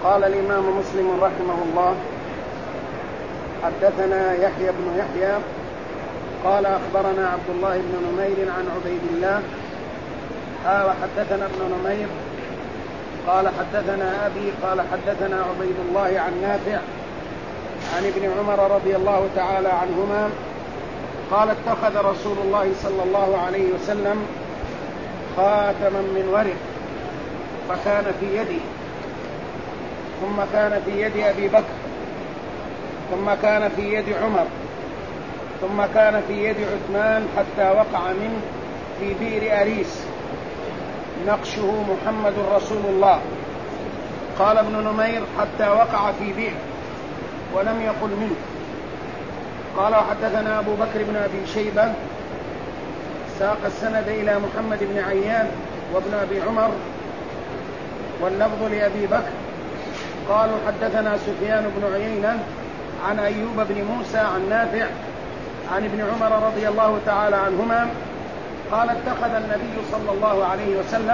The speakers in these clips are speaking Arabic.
قال الإمام مسلم رحمه الله: حدثنا يحيى بن يحيى قال أخبرنا عبد الله بن نمير عن عبيد الله وحدثنا ابن نمير قال حدثنا أبي قال حدثنا عبيد الله عن نافع عن ابن عمر رضي الله تعالى عنهما قال: اتخذ رسول الله صلى الله عليه وسلم خاتما من ورق فكان في يده، ثم كان في يد أبي بكر، ثم كان في يد عمر، ثم كان في يد عثمان، حتى وقع منه في بئر أريس، نقشه محمد رسول الله. قال ابن نمير: حتى وقع في بئر، ولم يقل منه. قال: وحدثنا أبو بكر بن أبي شيبة ساق السند إلى محمد بن عيان وابن أبي عمر، واللفظ لأبي بكر. قالوا: حدثنا سفيان بن عيينة عن أيوب بن موسى عن نافع عن ابن عمر رضي الله تعالى عنهما قال: اتخذ النبي صلى الله عليه وسلم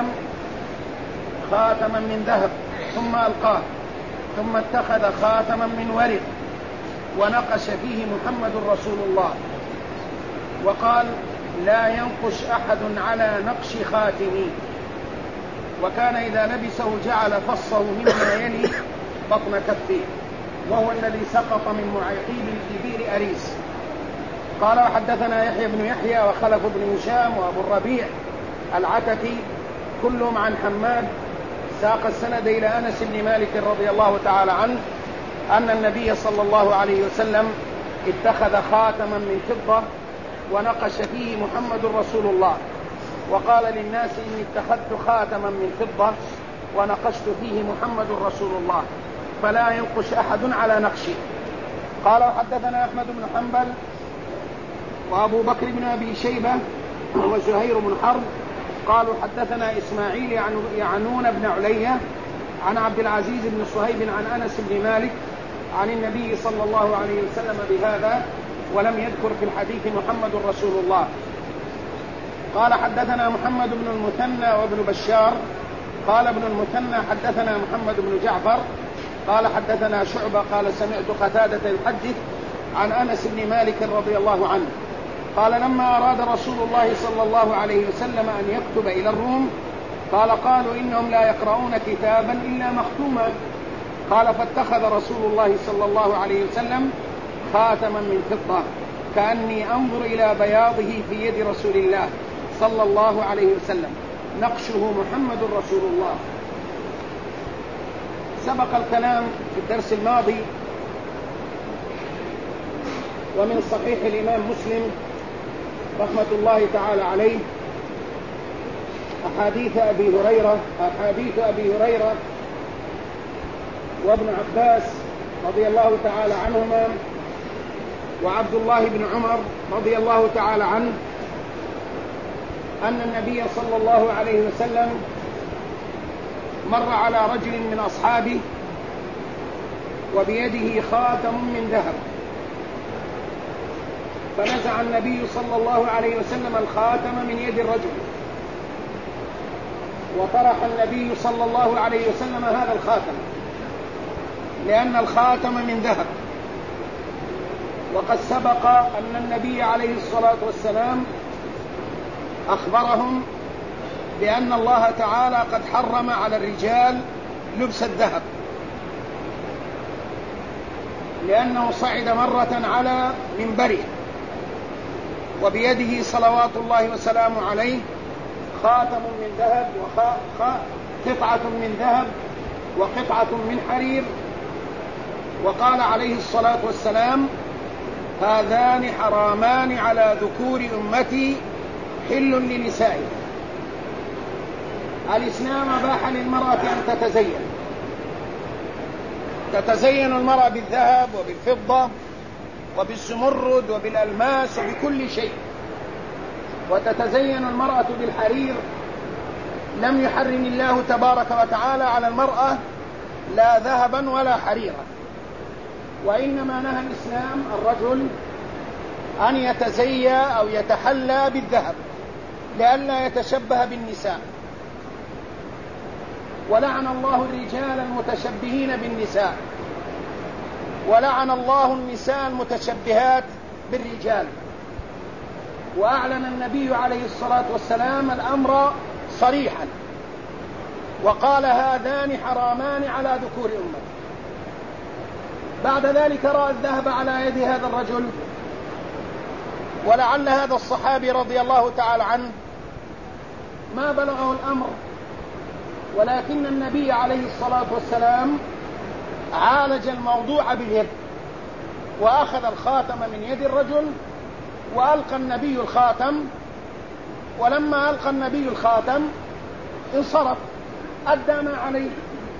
خاتما من ذهب ثم ألقاه، ثم اتخذ خاتما من ورق ونقش فيه محمد رسول الله، وقال: لا ينقش أحد على نقش خاتمي. وكان إذا لبسه جعل فصه مما يلي بطن كفه، وهو الذي سقط من معيقيب في بئر أريس. قال: وحدثنا يحيى بن يحيى وخلف بن هشام وأبو الربيع العتكي كلهم عن حماد ساق السند إلى أنس بن مالك رضي الله تعالى عنه أن النبي صلى الله عليه وسلم اتخذ خاتما من فضة ونقش فيه محمد رسول الله، وقال للناس: إني اتخذت خاتما من فضة ونقشت فيه محمد رسول الله، فلا ينقش أحد على نقشه. قال: وحدثنا أحمد بن حنبل وأبو بكر بن أبي شيبة وزهير بن حرب قالوا: حدثنا إسماعيل يعنون بن علية عن عبد العزيز بن صهيب عن أنس بن مالك عن النبي صلى الله عليه وسلم بهذا، ولم يذكر في الحديث محمد رسول الله. قال: حدثنا محمد بن المثنى وابن بشار قال ابن المثنى: حدثنا محمد بن جعفر قال حدثنا شعبة قال: سمعت قتادة يحدث عن أنس بن مالك رضي الله عنه قال: لما أراد رسول الله صلى الله عليه وسلم أن يكتب إلى الروم قالوا: إنهم لا يقرؤون كتابا إلا مختوما. قال: فاتخذ رسول الله صلى الله عليه وسلم خاتما من فضة كأني أنظر إلى بياضه في يد رسول الله صلى الله عليه وسلم، نقشه محمد رسول الله. سبق الكلام في الدرس الماضي ومن صحيح الإمام مسلم رحمة الله تعالى عليه أحاديث أبي هريرة وابن عباس رضي الله تعالى عنهما وعبد الله بن عمر رضي الله تعالى عنه أن النبي صلى الله عليه وسلم مر على رجل من أصحابه وبيده خاتم من ذهب، فنزع النبي صلى الله عليه وسلم الخاتم من يد الرجل، وطرح النبي صلى الله عليه وسلم هذا الخاتم، لأن الخاتم من ذهب. وقد سبق أن النبي عليه الصلاة والسلام أخبرهم بأن الله تعالى قد حرم على الرجال لبس الذهب، لأنه صعد مرة على منبره وبيده صلوات الله وسلامه عليه خاتم من ذهب قطعة من ذهب وقطعة من حرير، وقال عليه الصلاة والسلام: هذان حرامان على ذكور أمتي حل لنسائي. الإسلام أباح للمرأة أن تتزين المرأة بالذهب وبالفضة وبالزمرد وبالألماس وبكل شيء، وتتزين المرأة بالحرير. لم يحرم الله تبارك وتعالى على المرأة لا ذهبا ولا حريرا، وإنما نهى الإسلام الرجل أن يتزيى أو يتحلى بالذهب لئلا يتشبه بالنساء. ولعن الله الرجال المتشبهين بالنساء، ولعن الله النساء المتشبهات بالرجال. وأعلن النبي عليه الصلاة والسلام الأمر صريحا وقال: هذان حرامان على ذكور أمتي. بعد ذلك رأى الذهب على يد هذا الرجل، ولعل هذا الصحابي رضي الله تعالى عنه ما بلغه الأمر، ولكن النبي عليه الصلاة والسلام عالج الموضوع باليد، وأخذ الخاتم من يد الرجل وألقى النبي الخاتم. ولما ألقى النبي الخاتم انصرف، أدى ما عليه.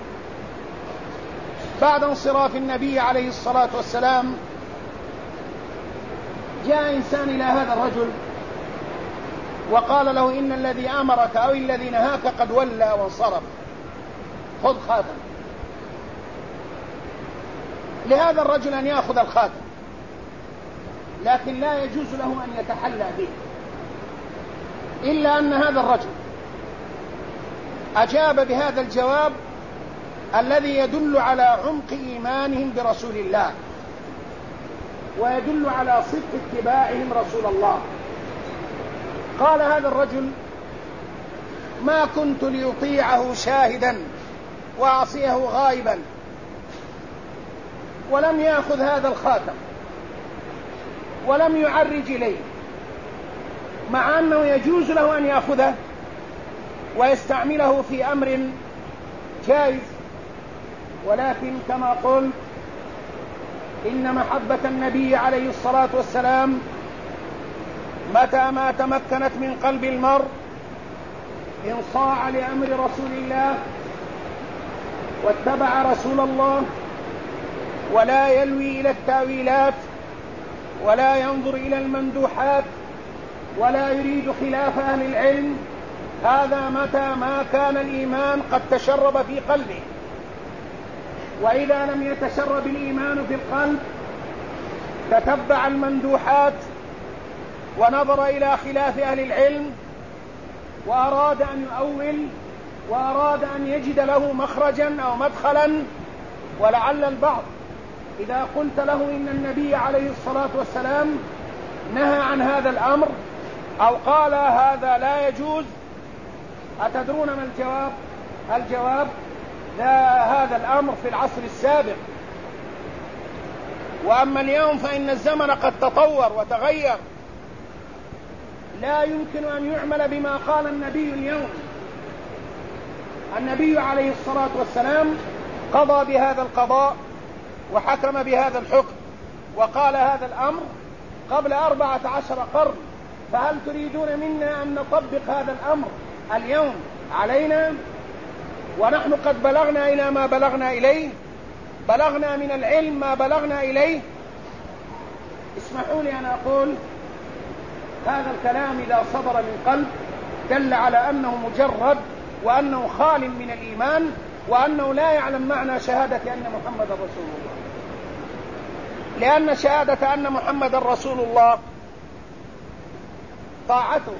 بعد انصراف النبي عليه الصلاة والسلام جاء إنسان إلى هذا الرجل وقال له: إن الذي أمرك أو الذي نهاك قد ولى وانصرف، خذ خاتم. لهذا الرجل أن يأخذ الخاتم، لكن لا يجوز له أن يتحلى به، إلا أن هذا الرجل أجاب بهذا الجواب الذي يدل على عمق إيمانهم برسول الله، ويدل على صدق اتباعهم رسول الله. قال هذا الرجل: ما كنت ليطيعه شاهدا وأعصيه غائبا. ولم يأخذ هذا الخاتم ولم يعرج إليه، مع أنه يجوز له أن يأخذه ويستعمله في أمر جائز. ولكن كما قلت، إن محبة النبي عليه الصلاة والسلام متى ما تمكنت من قلب المرء انصاع لأمر رسول الله واتبع رسول الله، ولا يلوي إلى التاويلات ولا ينظر إلى المندوحات ولا يريد خلاف أهل العلم. هذا متى ما كان الإيمان قد تشرب في قلبه. وإذا لم يتشرب الإيمان في القلب تتبع المندوحات ونظر إلى خلاف أهل العلم وأراد أن يؤول وأراد أن يجد له مخرجا أو مدخلا. ولعل البعض إذا قلت له إن النبي عليه الصلاة والسلام نهى عن هذا الأمر أو قال هذا لا يجوز، أتدرون ما الجواب؟ الجواب: لا، هذا الأمر في العصر السابق، وأما اليوم فإن الزمن قد تطور وتغير، لا يمكن أن يعمل بما قال النبي اليوم. النبي عليه الصلاة والسلام قضى بهذا القضاء وحكم بهذا الحكم وقال هذا الأمر قبل 14 قرن، فهل تريدون منا أن نطبق هذا الأمر اليوم علينا ونحن قد بلغنا إلى ما بلغنا إليه؟ بلغنا من العلم ما بلغنا إليه. اسمحوا لي أن أقول هذا الكلام إذا صدر من قلب دل على أنه مجرد وأنه خال من الإيمان وأنه لا يعلم معنى شهادة أن محمد رسول الله، لأن شهادة أن محمد رسول الله طاعته،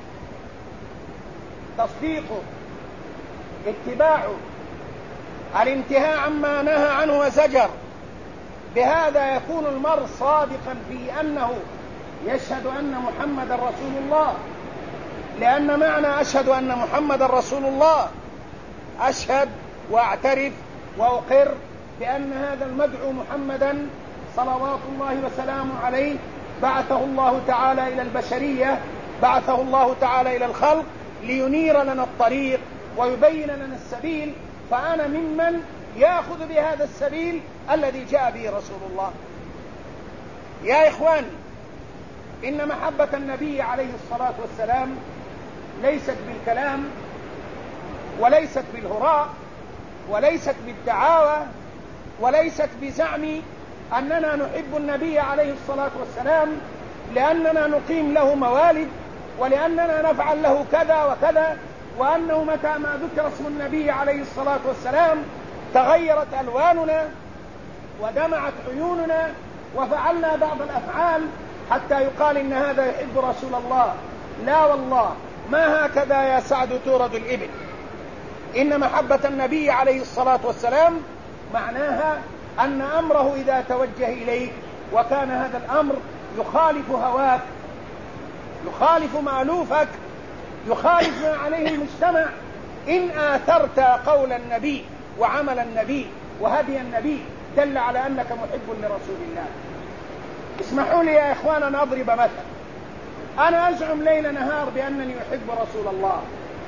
تصديقه، اتباعه، الانتهاء عما نهى عنه وزجر. بهذا يكون المرء صادقا في أنه يشهد أن محمد رسول الله، لأن معنى أشهد أن محمد رسول الله أشهد وأعترف وأقر بأن هذا المدعو محمدا صلوات الله وسلامه عليه بعثه الله تعالى إلى البشرية، بعثه الله تعالى إلى الخلق لينير لنا الطريق ويبين لنا السبيل، فأنا ممن يأخذ بهذا السبيل الذي جاء به رسول الله. يا إخواني، إن محبة النبي عليه الصلاة والسلام ليست بالكلام وليست بالهراء وليست بالدعاوى وليست بزعم أننا نحب النبي عليه الصلاة والسلام لأننا نقيم له موالد ولأننا نفعل له كذا وكذا، وأنه متى ما ذكر اسم النبي عليه الصلاة والسلام تغيرت ألواننا ودمعت عيوننا وفعلنا بعض الأفعال حتى يقال إن هذا يحب رسول الله. لا والله، ما هكذا يا سعد تورد الإبل. إن محبة النبي عليه الصلاة والسلام معناها أن أمره إذا توجه إليك وكان هذا الأمر يخالف هواك، يخالف مألوفك، يخالف ما عليه المجتمع، إن آثرت قول النبي وعمل النبي وهدي النبي دل على أنك محب لرسول الله. اسمحوا لي يا إخوان أن أضرب مثل. أنا أزعم ليل نهار بأنني أحب رسول الله،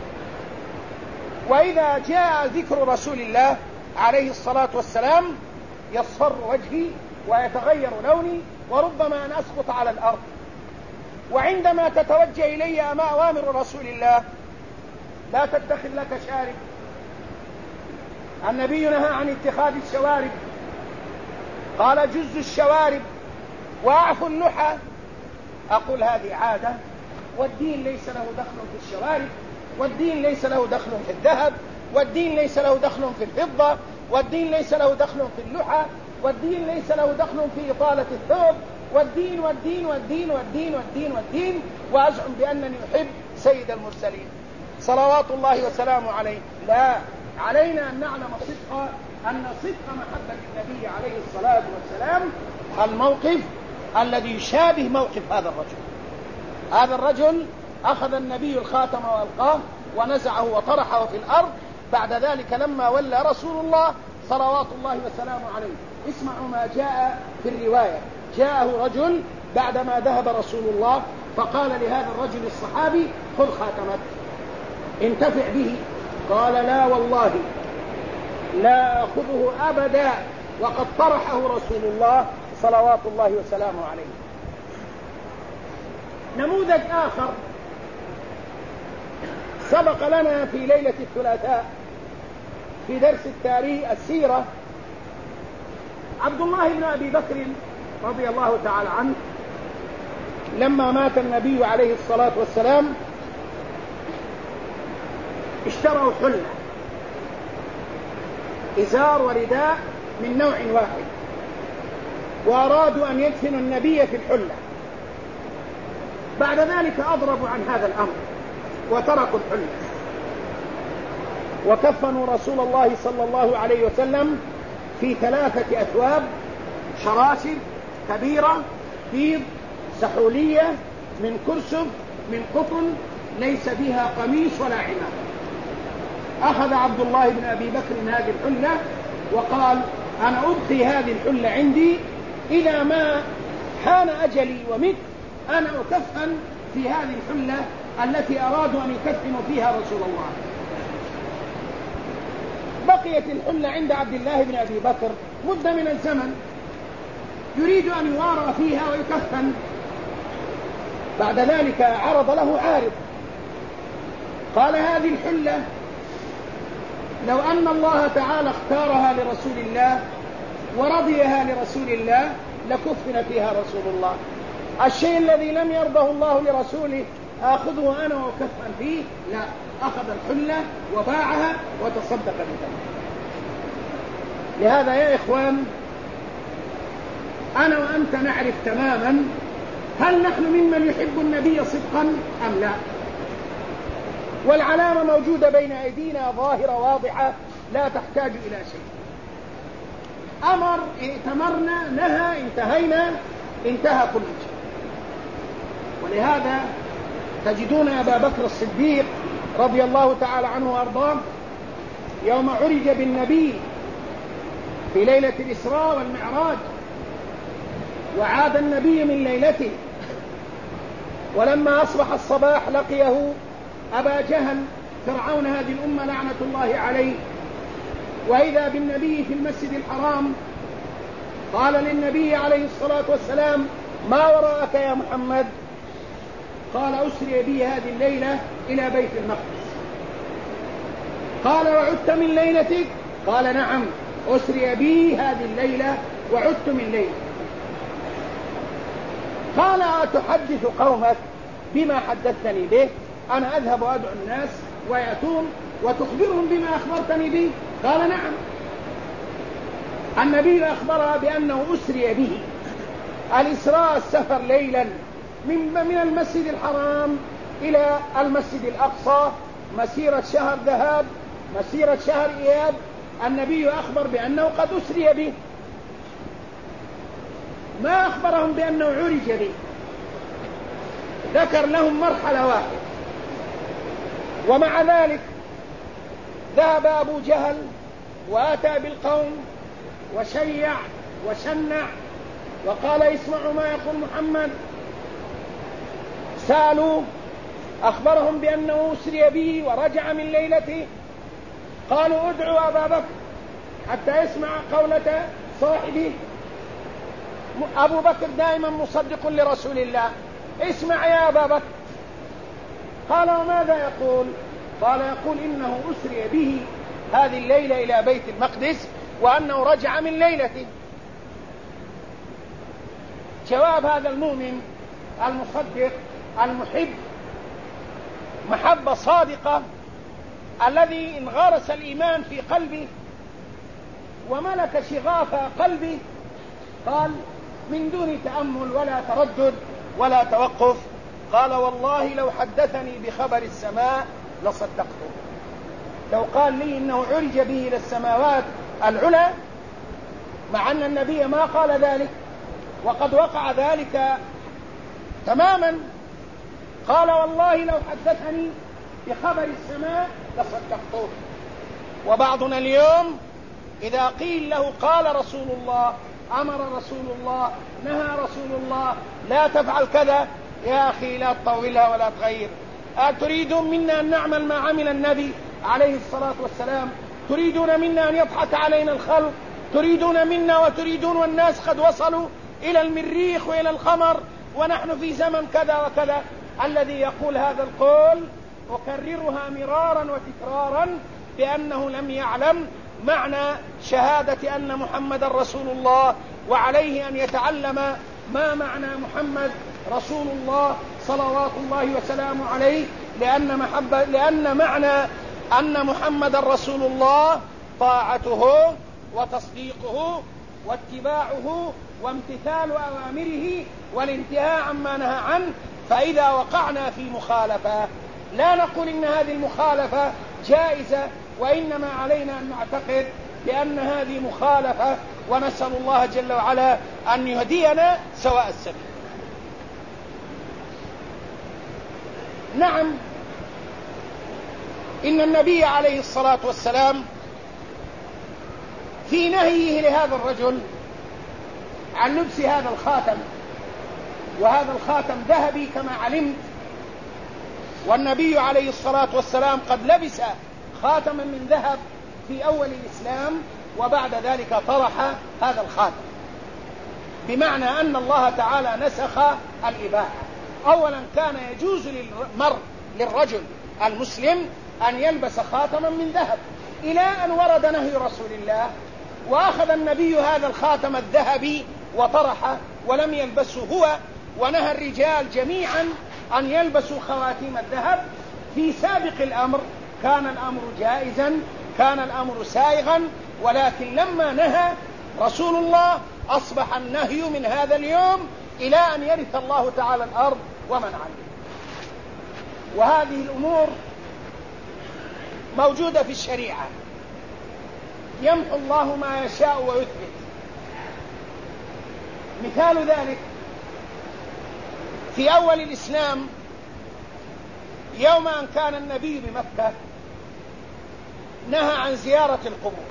وإذا جاء ذكر رسول الله عليه الصلاة والسلام يصفر وجهي ويتغير لوني وربما أن أسقط على الأرض. وعندما تتوجه إلي أوامر رسول الله لا تتخذ لك شارب، النبي نهى عن اتخاذ الشوارب، قال جز الشوارب وأعفوا اللحى، أقول هذه عادة، والدين ليس له دخل في الشوارب، والدين ليس له دخل في الذهب، والدين ليس له دخل في الفضة، والدين ليس له دخل في اللحى، والدين ليس له دخل في إطالة الثوب، والدين والدين والدين والدين والدين والدين، وأزعم بأنني أحب سيد المرسلين صلوات الله وسلامه عليه. لا، علينا أن نعلم أن صدق محبة النبي عليه الصلاة والسلام الموقف الذي يشابه موقف هذا الرجل. هذا الرجل أخذ النبي الخاتم وألقاه ونزعه وطرحه في الأرض، بعد ذلك لما ولى رسول الله صلوات الله وسلامه عليه، اسمعوا ما جاء في الرواية. جاءه رجل بعدما ذهب رسول الله فقال لهذا الرجل الصحابي خذ خاتمك انتفع به، قال لا والله لا أخذه أبدا وقد طرحه رسول الله صلوات الله وسلامه عليه. نموذج آخر سبق لنا في ليلة الثلاثاء في درس التاريخ السيرة، عبد الله بن أبي بكر رضي الله تعالى عنه لما مات النبي عليه الصلاة والسلام اشتروا حلة، إزار ورداء من نوع واحد، وأرادوا أن يدفنوا النبي في الحلة. بعد ذلك أضربوا عن هذا الأمر وتركوا الحلة، وكفنوا رسول الله صلى الله عليه وسلم في 3 أثواب شراشف كبيرة بيض سحولية من كرسب من قطن ليس فيها قميص ولا عمامة. أخذ عبد الله بن أبي بكر هذه الحلة وقال أنا أبقي هذه الحلة عندي، إذا ما حان أجلي ومت أنا أكفن في هذه الحلة التي أرادوا أن يكفنوا فيها رسول الله. بقيت الحلة عند عبد الله بن أبي بكر مدة من الزمن، يريد أن يوارى فيها ويكفن. بعد ذلك عرض له عارض قال هذه الحلة لو أن الله تعالى اختارها لرسول الله ورضيها لرسول الله لكفن فيها رسول الله، الشيء الذي لم يرضه الله لرسوله آخذه أنا وكفن فيه؟ لا، أخذ الحلة وباعها وتصدق بها. لهذا يا إخوان أنا وأنت نعرف تماما هل نحن ممن يحب النبي صدقا أم لا، والعلامة موجودة بين أيدينا ظاهرة واضحة لا تحتاج إلى شيء. أمر، ائتمرنا، نهى، انتهينا، انتهى كل شيء. ولهذا تجدون أبا بكر الصديق رضي الله تعالى عنه وأرضاه يوم عرج بالنبي في ليلة الإسراء والمعراج وعاد النبي من ليلته، ولما أصبح الصباح لقيه أبا جهل فرعون هذه الأمة لعنة الله عليه، وإذا بالنبي في المسجد الحرام، قال للنبي عليه الصلاة والسلام ما وراءك يا محمد؟ قال أسري بي هذه الليلة إلى بيت المقدس. قال وعدت من ليلتك؟ قال نعم أسري بي هذه الليلة وعدت من ليلة. قال أتحدث قومك بما حدثتني به؟ أنا أذهب وأدعو الناس ويأتون وتخبرهم بما أخبرتني به؟ قال نعم. النبي أخبرها بأنه أسري به الإسراء السفر ليلا من المسجد الحرام إلى المسجد الأقصى مسيرة شهر ذهاب مسيرة شهر إياب النبي أخبر بأنه قد أسري به، ما أخبرهم بأنه عرج به، ذكر لهم مرحلة واحدة. ومع ذلك ذهب أبو جهل وأتى بالقوم وشيع وشنع وقال اسمعوا ما يقول محمد. سألوا أخبرهم بأنه أسري به ورجع من ليلته، قالوا ادعوا أبا بكر حتى يسمع قولة صاحبه. أبو بكر دائما مصدق لرسول الله، اسمع يا أبا بكر. قال وماذا يقول؟ قال يقول إنه أسري به هذه الليلة إلى بيت المقدس وأنه رجع من ليلته. جواب هذا المؤمن المصدق المحب محبة صادقة الذي انغرس الإيمان في قلبه وملك شغاف قلبه، قال من دون تأمل ولا تردد ولا توقف، قال والله لو حدثني بخبر السماء لصدقته. لو قال لي إنه عرج به إلى السماوات العلى مع أن النبي ما قال ذلك وقد وقع ذلك تماما، قال والله لو حدثني بخبر السماء لصدقته. وبعضنا اليوم إذا قيل له قال رسول الله، أمر رسول الله، نهى رسول الله، لا تفعل كذا، يا أخي لا تطولها ولا تغير. تريدون منا أن نعمل ما عمل النبي عليه الصلاة والسلام؟ تريدون منا أن يضحك علينا الخلق؟ تريدون منا وتريدون والناس قد وصلوا إلى المريخ وإلى القمر ونحن في زمن كذا وكذا. الذي يقول هذا القول أكررها مرارا وتكرارا بأنه لم يعلم معنى شهادة أن محمد رسول الله، وعليه أن يتعلم ما معنى محمد رسول الله صلوات الله وسلامه عليه، لأن معنى أن محمد رسول الله طاعته وتصديقه واتباعه وامتثال أوامره والانتهاء عما نهى عنه. فإذا وقعنا في مخالفة لا نقول إن هذه المخالفة جائزة، وإنما علينا أن نعتقد بأن هذه مخالفة، ونسأل الله جل وعلا أن يهدينا سواء السبيل. نعم، إن النبي عليه الصلاة والسلام في نهيه لهذا الرجل عن لبس هذا الخاتم، وهذا الخاتم ذهبي كما علمت، والنبي عليه الصلاة والسلام قد لبس خاتما من ذهب في أول الإسلام، وبعد ذلك طرح هذا الخاتم، بمعنى أن الله تعالى نسخ الإباحة. أولا كان يجوز للرجل المسلم أن يلبس خاتما من ذهب، إلى أن ورد نهي رسول الله وأخذ النبي هذا الخاتم الذهبي وطرحه ولم يلبسه هو، ونهى الرجال جميعا أن يلبسوا خواتيم الذهب. في سابق الأمر كان الأمر جائزا، كان الأمر سائغا، ولكن لما نهى رسول الله أصبح النهي من هذا اليوم إلى أن يرث الله تعالى الأرض ومن عليها. وهذه الأمور موجودة في الشريعة، يمحو الله ما يشاء ويثبت. مثال ذلك في أول الإسلام يوم أن كان النبي بمكة نهى عن زيارة القبور،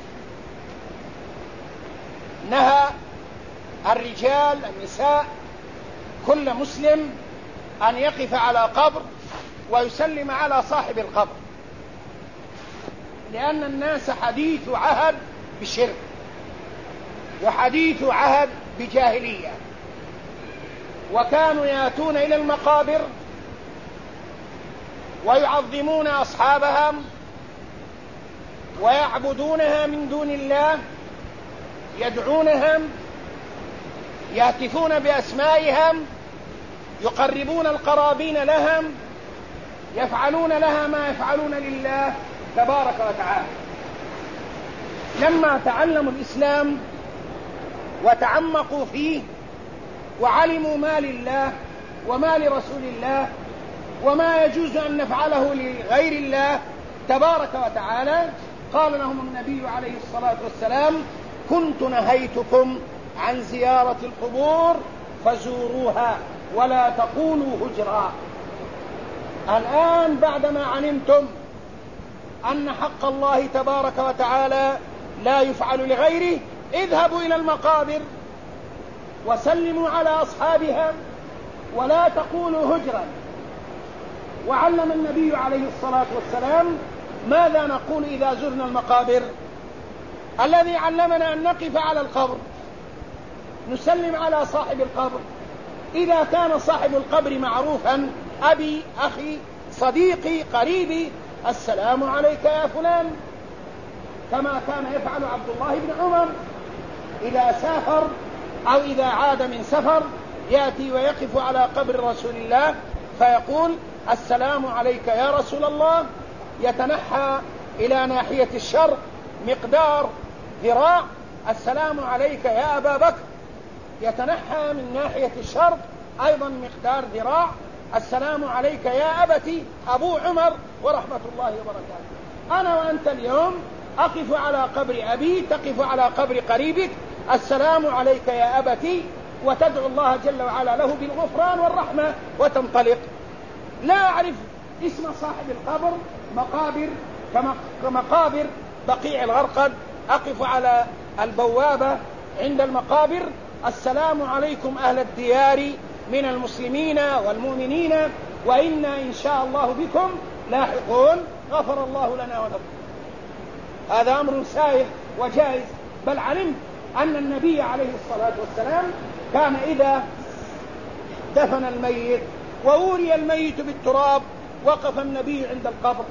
نهى الرجال النساء كل مسلم أن يقف على قبر ويسلم على صاحب القبر، لأن الناس حديث عهد بشرك وحديث عهد بجاهلية، وكانوا يأتون إلى المقابر ويعظمون أصحابها ويعبدونها من دون الله، يدعونهم، يهتفون بأسمائهم، يقربون القرابين لهم، يفعلون لها ما يفعلون لله تبارك وتعالى. لما تعلموا الإسلام وتعمقوا فيه وعلموا ما لله وما لرسول الله وما يجوز أن نفعله لغير الله، تبارك وتعالى قال لهم النبي عليه الصلاة والسلام: كنت نهيتكم عن زيارة القبور فزوروها ولا تقولوا هجرا. الآن بعدما علمتم أن حق الله تبارك وتعالى لا يفعل لغيره، اذهبوا إلى المقابر وسلموا على أصحابها ولا تقولوا هجرا. وعلم النبي عليه الصلاة والسلام ماذا نقول إذا زرنا المقابر. الذي علمنا أن نقف على القبر نسلم على صاحب القبر، إذا كان صاحب القبر معروفا: أبي، أخي، صديقي، قريبي، السلام عليك يا فلان، كما كان يفعل عبد الله بن عمر إذا سافر أو إذا عاد من سفر يأتي ويقف على قبر رسول الله فيقول: السلام عليك يا رسول الله، يتنحى إلى ناحية الشرق مقدار ذراع: السلام عليك يا أبا بكر، يتنحى من ناحية الشرق أيضا مقدار ذراع: السلام عليك يا أبتي أبو عمر ورحمة الله وبركاته. أنا وأنت اليوم أقف على قبر أبي، تقف على قبر قريبك: السلام عليك يا أبتي، وتدعو الله جل وعلا له بالغفران والرحمة وتنطلق. لا أعرف اسم صاحب القبر، مقابر كمقابر بقيع الغرقد، أقف على البوابة عند المقابر: السلام عليكم أهل الديار من المسلمين والمؤمنين وإنا إن شاء الله بكم لاحقون، غفر الله لنا ولكم. هذا أمر سائغ وجائز، بل علمت أن النبي عليه الصلاة والسلام كان إذا دفن الميت ووري الميت بالتراب وقف النبي عند القبر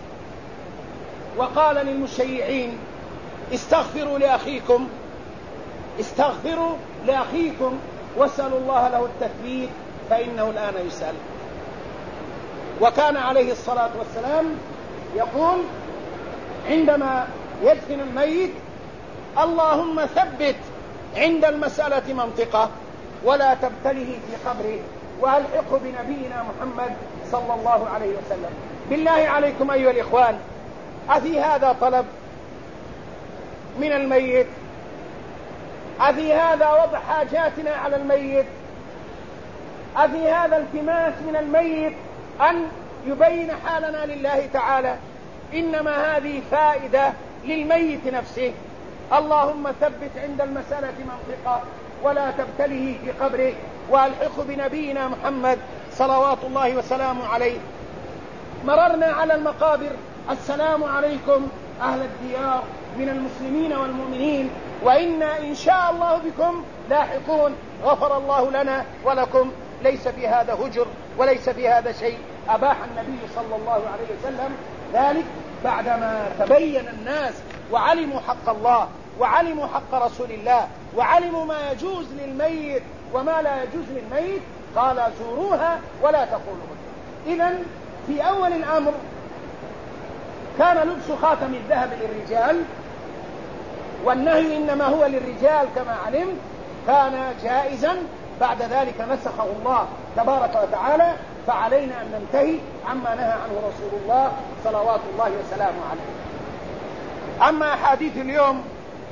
وقال للمشيعين: استغفروا لأخيكم، استغفروا لأخيكم واسألوا الله له التثبيت فإنه الآن يسأل. وكان عليه الصلاة والسلام يقول عندما يدفن الميت: اللهم ثبت عند المسألة منطقة ولا تبتله في قبره وألحقه بنبينا محمد صلى الله عليه وسلم. بالله عليكم أيها الإخوان، أفي هذا طلب من الميت؟ أفي هذا وضع حاجاتنا على الميت؟ أفي هذا التماس من الميت أن يبين حالنا لله تعالى؟ إنما هذه فائدة للميت نفسه. اللهم ثبت عند المسألة منطقة ولا تبتله في قبره وألحقه بنبينا محمد صلوات الله وسلامه عليه. مررنا على المقابر: السلام عليكم أهل الديار من المسلمين والمؤمنين وإنا إن شاء الله بكم لاحقون، غفر الله لنا ولكم. ليس في هذا هجر وليس في هذا شيء. أباح النبي صلى الله عليه وسلم ذلك بعدما تبين الناس وعلموا حق الله وعلموا حق رسول الله وعلموا ما يجوز للميت وما لا يجوز للميت، قال: زوروها ولا تقولوا. إذن في أول الأمر كان لبس خاتم الذهب للرجال، والنهي إنما هو للرجال كما علمت، كان جائزا. بعد ذلك نسخه الله تبارك وتعالى، فعلينا أن ننتهي عما نهى عنه رسول الله صلوات الله وسلامه عليه. أما أحاديث اليوم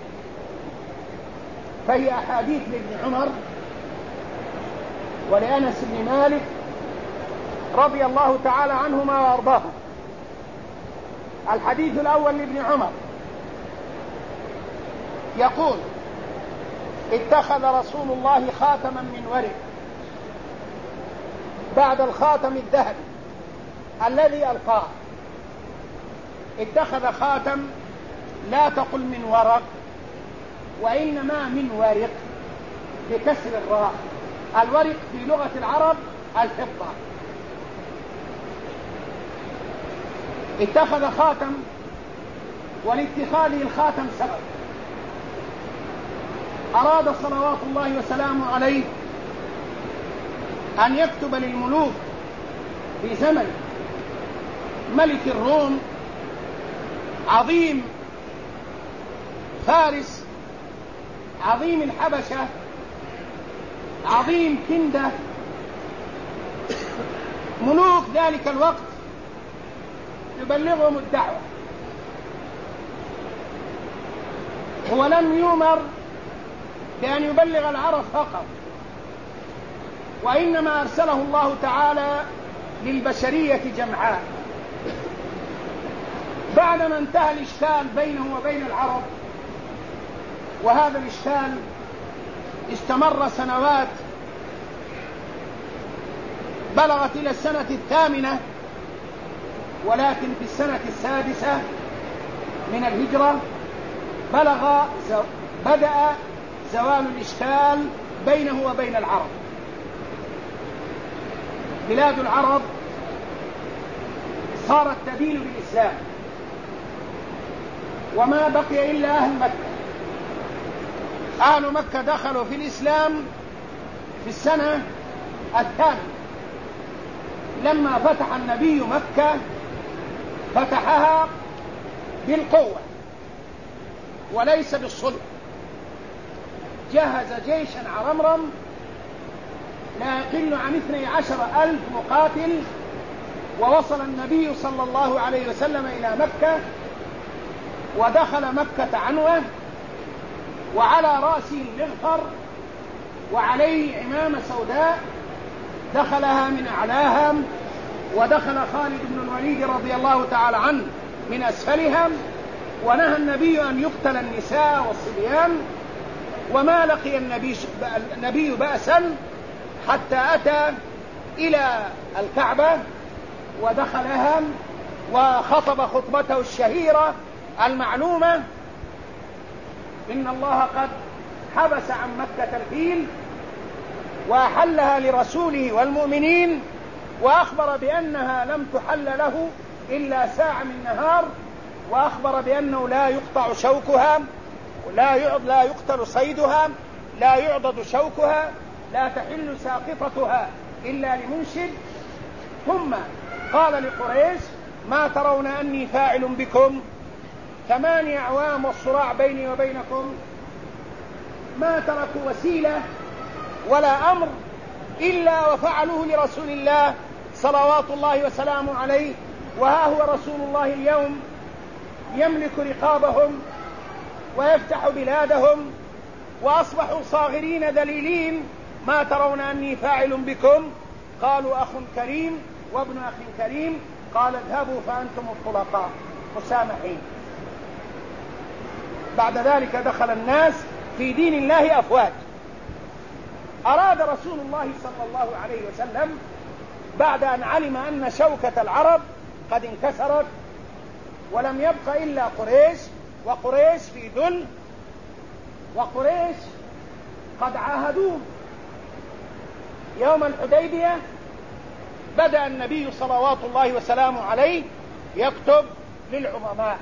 فهي أحاديث لابن عمر ولأنس بن مالك رضي الله تعالى عنهما وأرضاه. الحديث الأول لابن عمر يقول: اتخذ رسول الله خاتما من ورق بعد الخاتم الذهبي الذي ألقاه. اتخذ خاتم، لا تقل من ورق وإنما من ورق بكسر الراء. الورق في لغة العرب الفضة. اتخذ خاتم، ولاتخاذه الخاتم سبب. أراد صلوات الله وسلامه عليه أن يكتب للملوك في زمن ملك الروم عظيم فارس، عظيم الحبشة، عظيم كندة، ملوك ذلك الوقت يبلغهم الدعوة. هو لم يؤمر بأن يبلغ العرب فقط، وإنما أرسله الله تعالى للبشرية جمعاء. بعدما انتهى الإشكال بينه وبين العرب، وهذا الإشكال استمر سنوات بلغت إلى السنة 8، ولكن في السنة 6 من الهجرة بدأ زوال الإشكال بينه وبين العرب. بلاد العرب صارت تدين بالإسلام، وما بقي إلا أهل مكة. أهل مكة دخلوا في الإسلام في السنة 8 لما فتح النبي مكة، فتحها بالقوة وليس بالصلح. جهز جيشا عرمرم لا يقل عن 12,000 مقاتل، ووصل النبي صلى الله عليه وسلم إلى مكة، ودخل مكة عنوة، وعلى رأسه المغفر، وعليه عمامة سوداء دخلها من أعلاها، ودخل خالد بن الوليد رضي الله تعالى عنه من أسفلها، ونهى النبي أن يقتل النساء والصبيان، وما لقي النبي بأسا حتى أتى إلى الكعبة ودخلها وخطب خطبته الشهيرة المعلومة: إن الله قد حبس عن مكة الفيل وأحلها لرسوله والمؤمنين، وأخبر بأنها لم تحل له إلا ساعة من نهار، وأخبر بأنه لا يقطع شوكها، لا يقتل صيدها، لا يعضد شوكها، لا تحل ساقطتها إلا لمنشد. ثم قال لقريش: ما ترون أني فاعل بكم 8 أعوام والصراع بيني وبينكم؟ ما تركوا وسيلة ولا أمر إلا وفعلوه لرسول الله صلوات الله وسلامه عليه، وها هو رسول الله اليوم يملك رقابهم ويفتح بلادهم، وأصبحوا صاغرين ذليلين. ما ترون أني فاعل بكم؟ قالوا: أخ كريم وابن أخ كريم. قال: اذهبوا فأنتم الطلقاء مسامحين. بعد ذلك دخل الناس في دين الله أفواج. أراد رسول الله صلى الله عليه وسلم بعد أن علم أن شوكة العرب قد انكسرت ولم يبق إلا قريش، وقريش في ذل، وقريش قد عاهدوه. يوم الحديبية بدأ النبي صلوات الله وسلامه عليه يكتب للعظماء،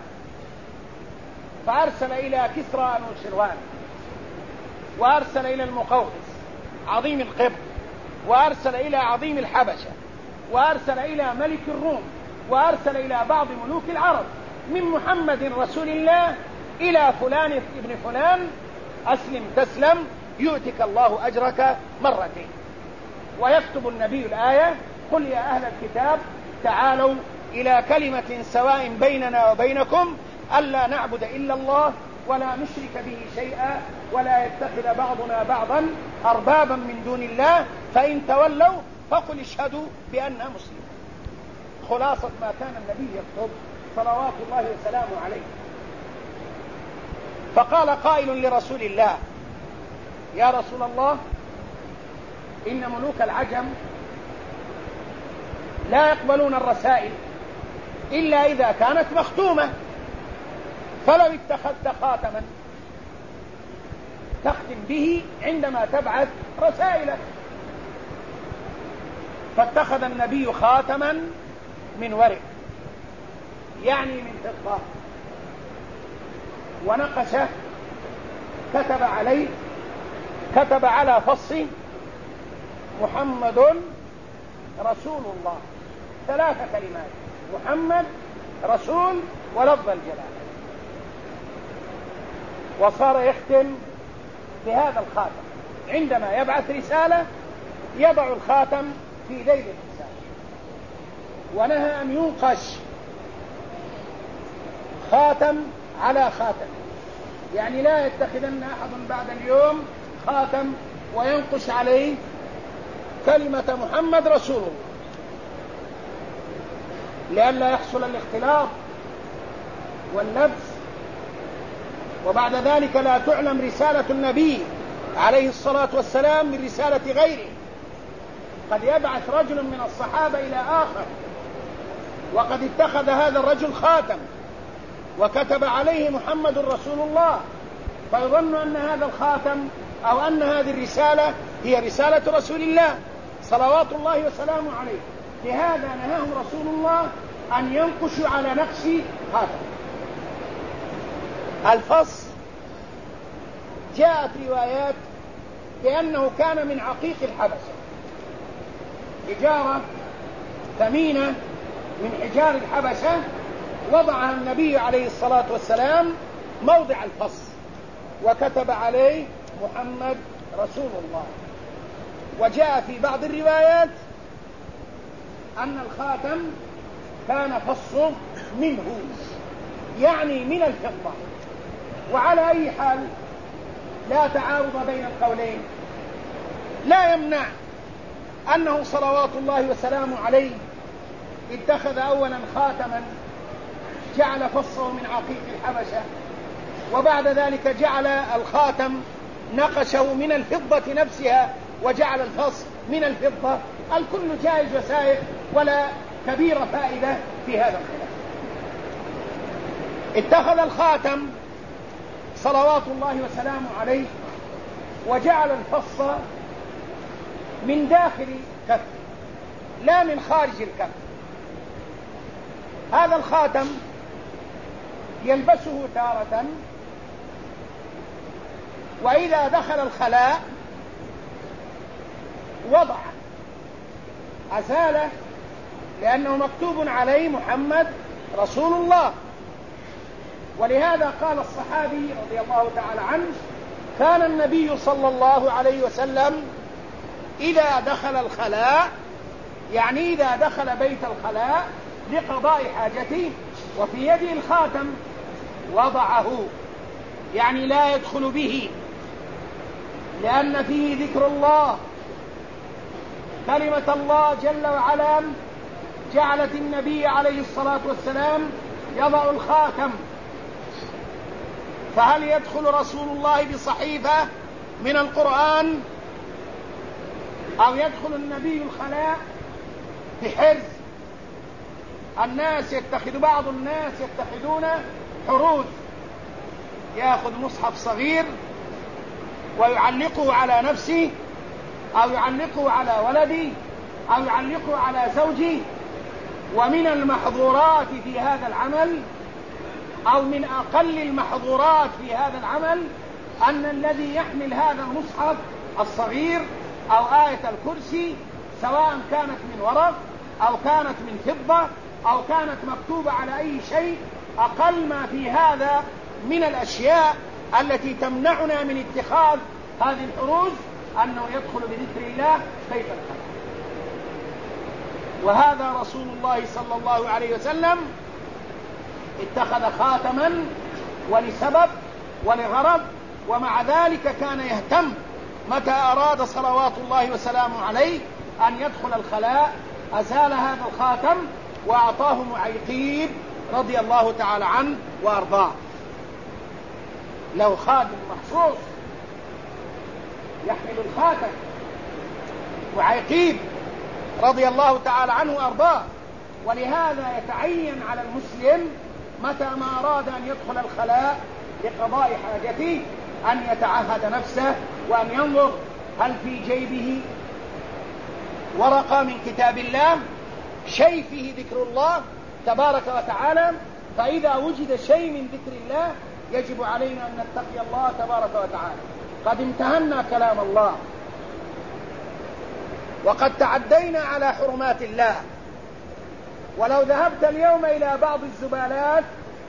فأرسل إلى كسرى نوشروان، وأرسل إلى المقوقس عظيم القبط، وأرسل إلى عظيم الحبشة، وأرسل إلى ملك الروم، وأرسل إلى بعض ملوك العرب، من محمد رسول الله إلى فلان ابن فلان: أسلم تسلم يؤتك الله أجرك مرتين. ويكتب النبي الآية: قل يا أهل الكتاب تعالوا إلى كلمة سواء بيننا وبينكم ألا نعبد إلا الله ولا نشرك به شيئا ولا يتخذ بعضنا بعضا أربابا من دون الله فإن تولوا فقل اشهدوا بأننا مسلمون. خلاصة ما كان النبي يكتب صلوات الله وسلامه عليه. فقال قائل لرسول الله: يا رسول الله، إن ملوك العجم لا يقبلون الرسائل إلا إذا كانت مختومة، فلو اتخذت خاتما تختم به عندما تبعث رسائلك. فاتخذ النبي خاتما من ورق، يعني من فضة، ونقشه، كتب على فصه: محمد رسول الله، 3 كلمات: محمد رسول ولفظ الجلالة. وصار يختم بهذا الخاتم، عندما يبعث رسالة يضع الخاتم في ذيل الرسالة. ونهى أن ينقش خاتم على خاتم، يعني لا يتخذن أحد بعد اليوم خاتم وينقش عليه كلمة محمد رسول الله، لئلا يحصل الاختلاط واللبس. وبعد ذلك لا تعلم رسالة النبي عليه الصلاة والسلام من رسالة غيره. قد يبعث رجل من الصحابة إلى آخر وقد اتخذ هذا الرجل خاتم وكتب عليه محمد رسول الله، فيظن أن هذا الخاتم أو أن هذه الرسالة هي رسالة رسول الله صلوات الله وسلامه عليه. لهذا نهاهم رسول الله أن ينقشوا على نقش خاتم. الفص جاءت روايات بأنه كان من عقيق الحبشة، حجارة ثمينة من حجار الحبشة وضعها النبي عليه الصلاة والسلام موضع الفص وكتب عليه محمد رسول الله. وجاء في بعض الروايات أن الخاتم كان فصه منه، يعني من الفضة. وعلى أي حال لا تعارض بين القولين، لا يمنع أنه صلوات الله وسلامه عليه اتخذ أولا خاتما جعل فصه من عقيق الحبشة، وبعد ذلك جعل الخاتم نقشه من الفضة نفسها وجعل الفص من الفضة. الكل جائز وسائغ ولا كبير فائدة في هذا الخلاف. اتخذ الخاتم صلوات الله وسلامه عليه وجعل الفص من داخل كف لا من خارج الكف. هذا الخاتم يلبسه تارة، وإذا دخل الخلاء وضع أزاله، لأنه مكتوب عليه محمد رسول الله. ولهذا قال الصحابي رضي الله تعالى عنه: كان النبي صلى الله عليه وسلم إذا دخل الخلاء، يعني إذا دخل بيت الخلاء لقضاء حاجته وفي يده الخاتم وضعه، يعني لا يدخل به، لأن فيه ذكر الله، كلمة الله جل وعلا جعلت النبي عليه الصلاة والسلام يضع الخاتم. فهل يدخل رسول الله بصحيفة من القرآن، أو يدخل النبي الخلاء بحرز؟ بعض الناس يتخذون حروز، يأخذ مصحف صغير ويعلقه على نفسه أو يعلقه على ولده أو يعلقه على زوجه. ومن المحظورات في هذا العمل أو من أقل المحظورات في هذا العمل أن الذي يحمل هذا المصحف الصغير أو آية الكرسي، سواء كانت من ورق أو كانت من فضة أو كانت مكتوبة على أي شيء، أقل ما في هذا من الأشياء التي تمنعنا من اتخاذ هذه الحروز أنه يدخل بذكر الله بيت الخلاء. وهذا رسول الله صلى الله عليه وسلم اتخذ خاتما ولسبب ولغرض، ومع ذلك كان يهتم متى أراد صلوات الله وسلامه عليه أن يدخل الخلاء أزال هذا الخاتم وأعطاه معيقيب رضي الله تعالى عنه وأرضاه. له خادم مخصوص يحمل الخاتم، معيقيب رضي الله تعالى عنه وأرضاه. ولهذا يتعين على المسلم متى ما أراد أن يدخل الخلاء لقضاء حاجته أن يتعهد نفسه وأن ينظر هل في جيبه ورقة من كتاب الله، شيء فيه ذكر الله تبارك وتعالى. فإذا وجد شيء من ذكر الله يجب علينا أن نتقي الله تبارك وتعالى. قد امتهنا كلام الله وقد تعدينا على حرمات الله. ولو ذهبت اليوم إلى بعض الزبالات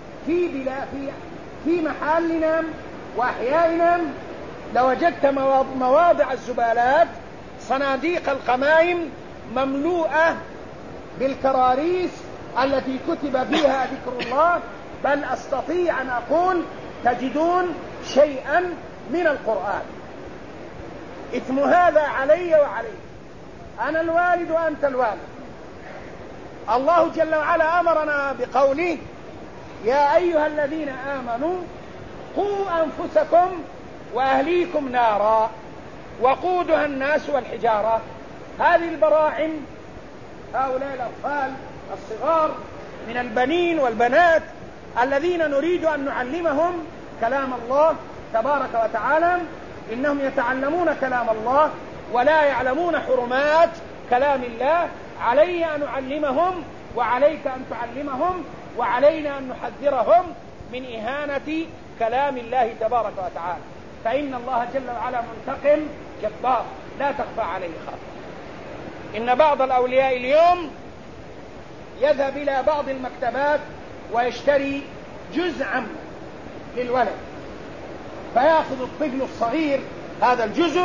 في محلنا وأحيائنا لوجدت مواضع الزبالات صناديق القمائم مملوءة بالكراريس التي كتب فيها ذكر الله بل أستطيع أن أقول تجدون شيئا من القرآن. إثم هذا علي وعليك، أنا الوالد وأنت الوالد. الله جل وعلا أمرنا بقوله يا أيها الذين آمنوا قوا أنفسكم وأهليكم نارا وقودها الناس والحجارة. هذه البراعم، هؤلاء الأطفال الصغار من البنين والبنات الذين نريد أن نعلمهم كلام الله تبارك وتعالى، إنهم يتعلمون كلام الله ولا يعلمون حرمات كلام الله. علي أن نعلمهم وعليك أن تعلمهم، وعلينا أن نحذرهم من إهانة كلام الله تبارك وتعالى، فإن الله جل وعلا منتقم جبار لا تخفى عليه خافة. إن بعض الأولياء اليوم يذهب إلى بعض المكتبات ويشتري جزءا للولد، فيأخذ الطفل الصغير هذا الجزء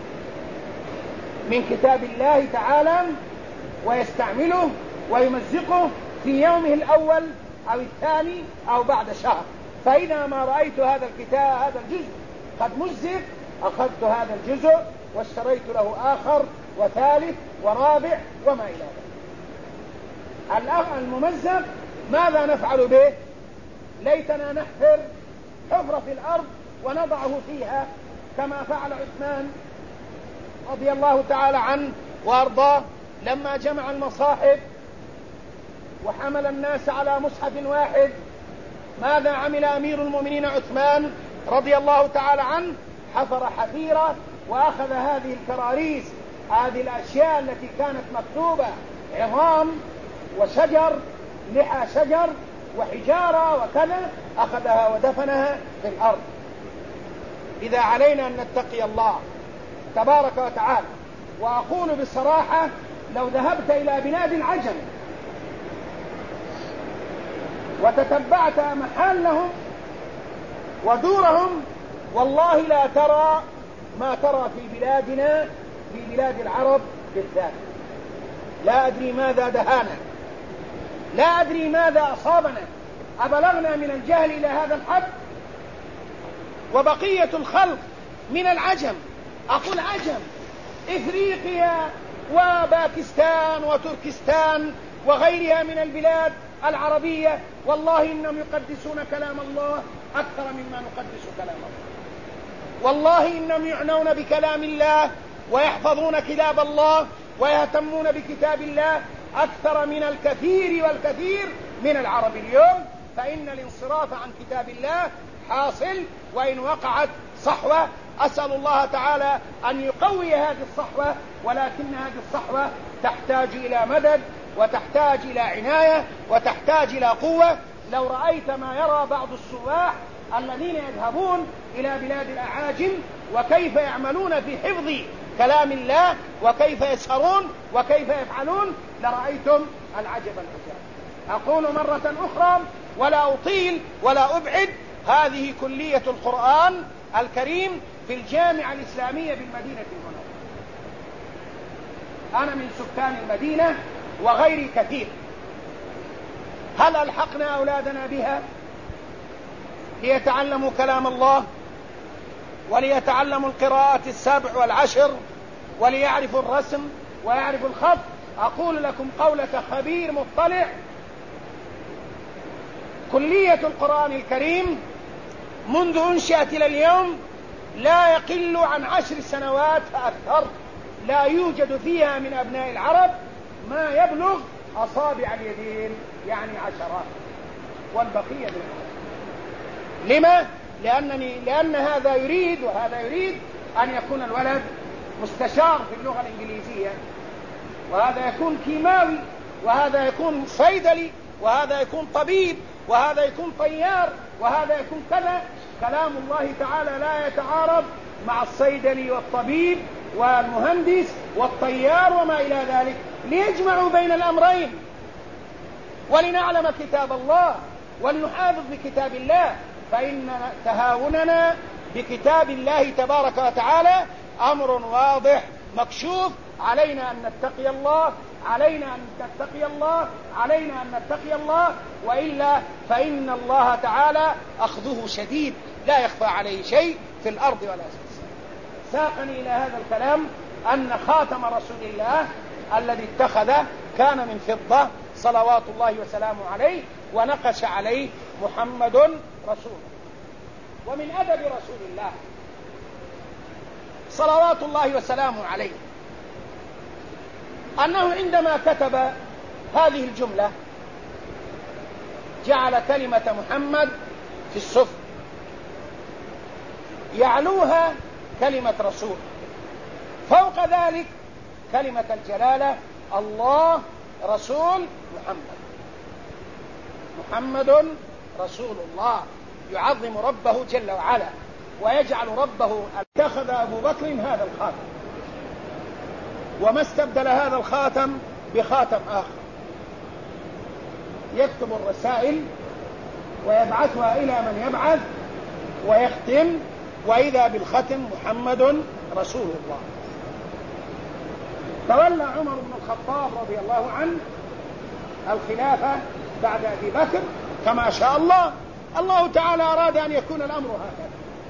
من كتاب الله تعالى ويستعمله ويمزقه في يومه الأول أو الثاني أو بعد شهر، فإذا ما رأيت هذا الكتاب هذا الجزء قد مزق أخذت هذا الجزء واشتريت له آخر وثالث ورابع وما إلى ذلك. الممزق ماذا نفعل به؟ ليتنا نحفر حفرة في الأرض ونضعه فيها كما فعل عثمان رضي الله تعالى عنه وأرضاه لما جمع المصاحف وحمل الناس على مصحف واحد. ماذا عمل أمير المؤمنين عثمان رضي الله تعالى عنه؟ حفر حفيرة وأخذ هذه الكراريس، هذه الأشياء التي كانت مكتوبة عظام وشجر لحى شجر وحجارة وكذا، أخذها ودفنها في الأرض. إذا علينا أن نتقي الله تبارك وتعالى. وأقول بصراحة لو ذهبت إلى بلاد العجم وتتبعت محلهم ودورهم والله لا ترى ما ترى في بلادنا في بلاد العرب بالذات. لا أدري ماذا دهانا، لا أدري ماذا أصابنا، أبلغنا من الجهل إلى هذا الحد. وبقية الخلق من العجم، أقول عجم إفريقيا وباكستان وتركستان وغيرها من البلاد العربية، والله إنهم يقدسون كلام الله أكثر مما نقدس كلام الله. والله إنهم يعنون بكلام الله ويحفظون كتاب الله ويهتمون بكتاب الله أكثر من الكثير والكثير من العرب اليوم. فإن الانصراف عن كتاب الله حاصل، وإن وقعت صحوة أسأل الله تعالى أن يقوي هذه الصحوة، ولكن هذه الصحوة تحتاج إلى مدد وتحتاج إلى عناية وتحتاج إلى قوة. لو رأيت ما يرى بعض السواح الذين يذهبون إلى بلاد الأعاجم وكيف يعملون في حفظ كلام الله وكيف يسهرون وكيف يفعلون لرأيتم العجب العجاب. أقول مرة أخرى ولا أطيل ولا أبعد، هذه كلية القرآن الكريم في الجامعة الإسلامية بالمدينة المنورة. أنا من سكان المدينة وغيري كثير. هل ألحقنا أولادنا بها ليتعلموا كلام الله وليتعلموا القراءات السبع والعشر وليعرفوا الرسم ويعرفوا الخط؟ أقول لكم قولة خبير مطلع، كلية القرآن الكريم منذ أنشأت إلى اليوم لا يقل عن 10 سنوات فأكثر لا يوجد فيها من أبناء العرب ما يبلغ أصابع اليدين، يعني عشرات، والبقية بالعرب. لما؟ لأن هذا يريد وهذا يريد أن يكون الولد مستشار في اللغة الإنجليزية، وهذا يكون كيماوي، وهذا يكون صيدلي، وهذا يكون طبيب، وهذا يكون طيار، وهذا يكون كذا. كلام الله تعالى لا يتعارض مع الصيدلي والطبيب والمهندس والطيار وما إلى ذلك، ليجمعوا بين الأمرين ولنعلم كتاب الله ولنحافظ بكتاب الله. فإن تهاوننا بكتاب الله تبارك وتعالى أمر واضح مكشوف علينا أن نتقي الله، علينا أن نتقي الله، علينا أن نتقي الله، وإلا فإن الله تعالى أخذه شديد لا يخفى عليه شيء في الأرض ولا في السماء. ساقني إلى هذا الكلام أن خاتم رسول الله الذي اتخذ كان من فضة صلوات الله وسلامه عليه، ونقش عليه محمد رسول. ومن أدب رسول الله صلوات الله وسلامه عليه أنه عندما كتب هذه الجملة جعل كلمة محمد في السفل، يعلوها كلمة رسول، فوق ذلك كلمة الجلالة الله رسول محمد، محمد رسول الله، يعظم ربه جل وعلا ويجعل ربه. اتخذ أبو بكر هذا الخاتم وما استبدل هذا الخاتم بخاتم آخر، يكتب الرسائل ويبعثها إلى من يبعث ويختم، وإذا بالختم محمد رسول الله. تولى عمر بن الخطاب رضي الله عنه الخلافة بعد أبي بكر كما شاء الله، الله تعالى أراد أن يكون الأمر هكذا،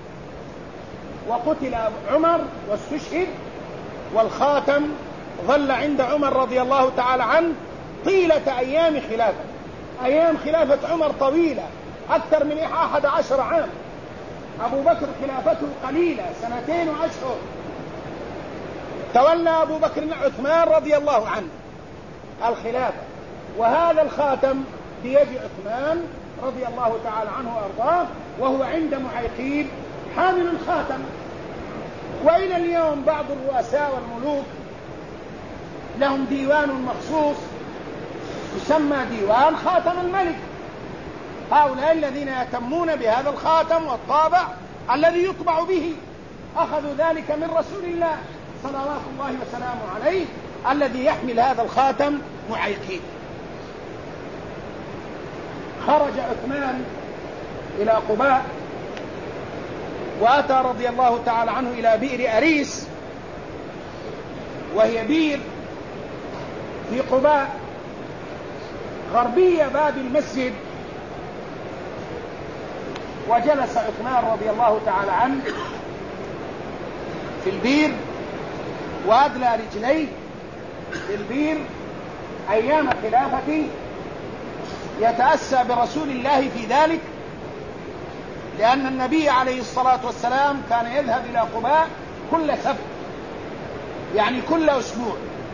وقتل عمر واستشهد، والخاتم ظل عند عمر رضي الله تعالى عنه طيلة أيام خلافة. أيام خلافة عمر طويلة أكثر من 11 عام، أبو بكر خلافته قليلة 2 وأشهر. تولى أبو بكر عثمان رضي الله عنه الخلافة، وهذا الخاتم بيد عثمان رضي الله تعالى عنه وأرضاه، وهو عند معيقيب حامل الخاتم. وإلى اليوم بعض الرؤساء والملوك لهم ديوان مخصوص يسمى ديوان خاتم الملك، هؤلاء الذين يهتمون بهذا الخاتم والطابع الذي يطبع به، أخذوا ذلك من رسول الله صلوات الله وسلامه عليه الذي يحمل هذا الخاتم معيقين. خرج عثمان إلى قباء، وأتى رضي الله تعالى عنه إلى بئر أريس، وهي بئر في قباء غربية باب المسجد. وجلس عثمان رضي الله تعالى عنه في البئر وأدلى رجليه في البئر أيام خلافته، يتأسى برسول الله في ذلك، لأن النبي عليه الصلاة والسلام كان يذهب إلى قباء كل سبت، يعني كل أسبوع،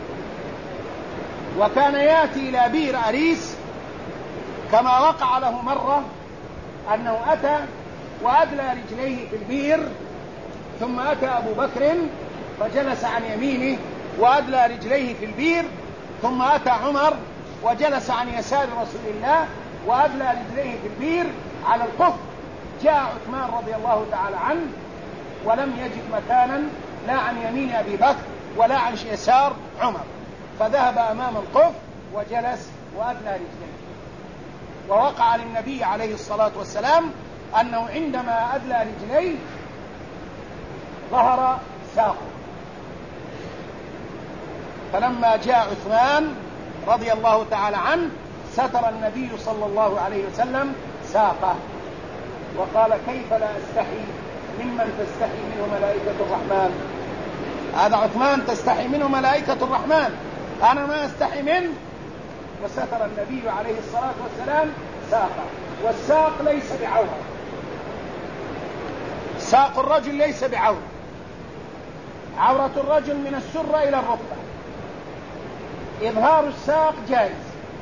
وكان يأتي إلى بئر أريس، كما وقع له مرة أنه أتى وأدلى رجليه في البئر، ثم أتى أبو بكر فجلس عن يمينه وأدلى رجليه في البئر، ثم أتى عمر وجلس عن يسار رسول الله وأدلى رجليه في البئر على القف. جاء عثمان رضي الله تعالى عنه ولم يجد مكانا لا عن يمين أبي بكر ولا عن يسار عمر، فذهب أمام القف وجلس وأدلى رجليه. ووقع للنبي عليه الصلاة والسلام أنه عندما أدلى رجليه ظهر ساقه، فلما جاء عثمان رضي الله تعالى عنه ستر النبي صلى الله عليه وسلم ساقه، وقال كيف لا أستحي ممن تستحي منه ملائكة الرحمن. هذا عثمان تستحي منه ملائكة الرحمن، أنا ما أستحي منه. وستر النبي عليه الصلاة والسلام ساقه، والساق ليس بعورة، ساق الرجل ليس بعورة، عورة الرجل من السرة إلى الركبة، إظهار الساق جائز،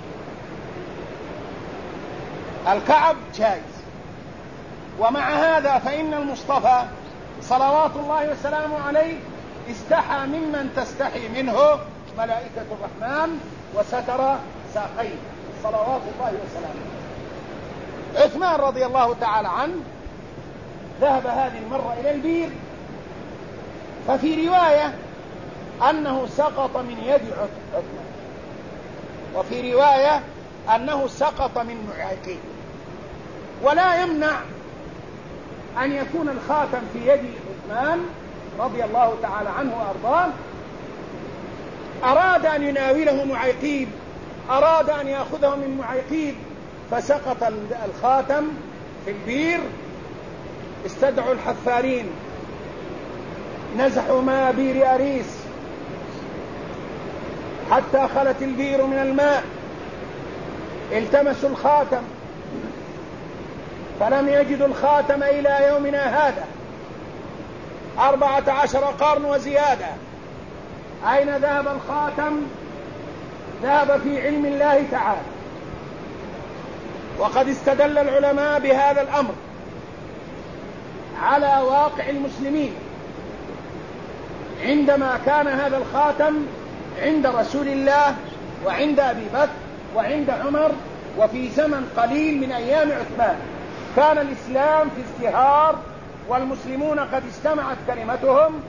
الكعب جائز. ومع هذا فإن المصطفى صلوات الله وسلامه عليه استحى ممن تستحي منه ملائكة الرحمن وستر ساقيه صلوات الله وسلامه. عثمان رضي الله تعالى عنه ذهب هذه المرة إلى البئر، ففي رواية أنه سقط من يد عثمان، وفي رواية أنه سقط من معيقيه. ولا يمنع أن يكون الخاتم في يد عثمان رضي الله تعالى عنه وأرضاه، أراد أن يناوله معيقيب، أراد أن يأخذه من معيقيب، فسقط الخاتم في البير. استدعوا الحفارين، نزحوا ماء بير أريس حتى خلت البير من الماء، التمسوا الخاتم فلم يجدوا الخاتم إلى يومنا هذا 14 قرن وزيادة. أين ذهب الخاتم؟ ذهب في علم الله تعالى. وقد استدل العلماء بهذا الأمر على واقع المسلمين عندما كان هذا الخاتم عند رسول الله وعند أبي بكر وعند عمر، وفي زمن قليل من أيام عثمان كان الإسلام في ازدهار، والمسلمون قد اجتمعت كلمتهم